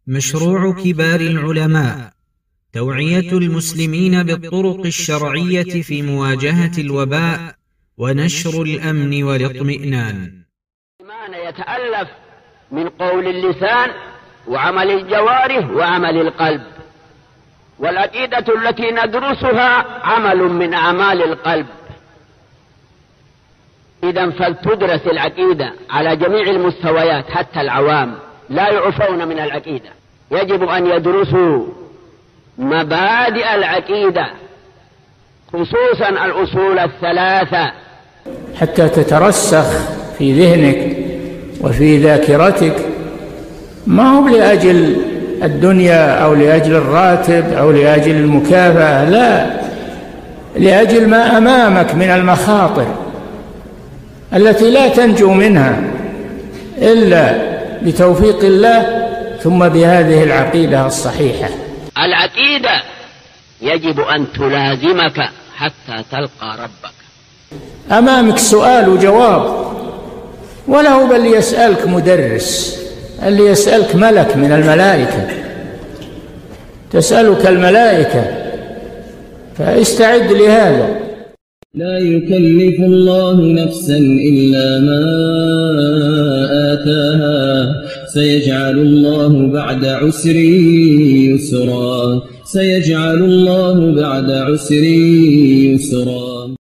مشروع كبار العلماء توعية المسلمين بالطرق الشرعية في مواجهة الوباء ونشر الأمن والاطمئنان. الإيمان يتألف من قول اللسان وعمل الجوارح وعمل القلب، والعقيدة التي ندرسها عمل من أعمال القلب. إذن فلتدرس العقيدة على جميع المستويات، حتى العوام لا يعفون من العقيدة. يجب أن يدرسوا مبادئ العقيدة، خصوصا الأصول الثلاثة، حتى تترسخ في ذهنك وفي ذاكرتك، ما هو لأجل الدنيا أو لأجل الراتب أو لأجل المكافأة، لا، لأجل ما أمامك من المخاطر التي لا تنجو منها إلا بتوفيق الله، ثم بهذه العقيدة الصحيحة. العقيدة يجب أن تلازمك حتى تلقى ربك. أمامك سؤال وجواب، وله بل يسألك مدرس، اللي يسألك ملك من الملائكة، تسألك الملائكة، فاستعد لهذا. لا يكلف الله نفسا إلا ما آتاها، سيجعل الله بعد عسر يسرا، سيجعل الله بعد عسر يسرا.